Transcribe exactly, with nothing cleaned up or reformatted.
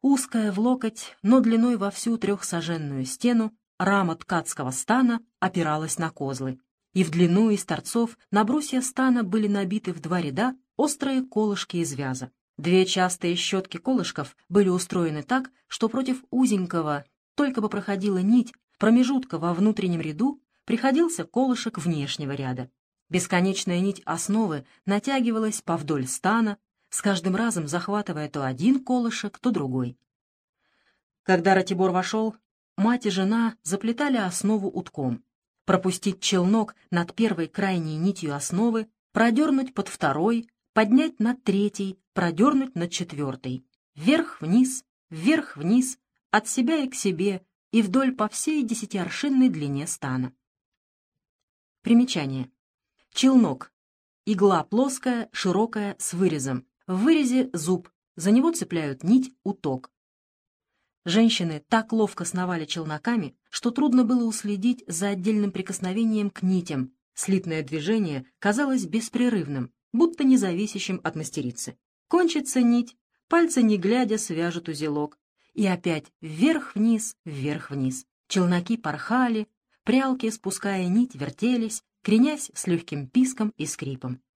Узкая в локоть, но длиной во всю трехсаженную стену, рама ткацкого стана опиралась на козлы, и в длину из торцов на брусья стана были набиты в два ряда острые колышки из вяза. Две частые щетки колышков были устроены так, что против узенького, только бы проходила нить, промежутка во внутреннем ряду приходился колышек внешнего ряда. Бесконечная нить основы натягивалась повдоль стана, с каждым разом захватывая то один колышек, то другой. Когда Ратибор вошел, мать и жена заплетали основу утком. Пропустить челнок над первой крайней нитью основы, продернуть под второй, поднять над третьей, продернуть над четвертой. Вверх-вниз, вверх-вниз, от себя и к себе, и вдоль по всей десятиаршинной длине стана. Примечание. Челнок. Игла плоская, широкая, с вырезом. В вырезе зуб, за него цепляют нить, уток. Женщины так ловко сновали челноками, что трудно было уследить за отдельным прикосновением к нитям. Слитное движение казалось беспрерывным, будто не зависящим от мастерицы. Кончится нить, пальцы не глядя свяжут узелок. И опять вверх-вниз, вверх-вниз. Челноки порхали, прялки, спуская нить, вертелись, кренясь с легким писком и скрипом.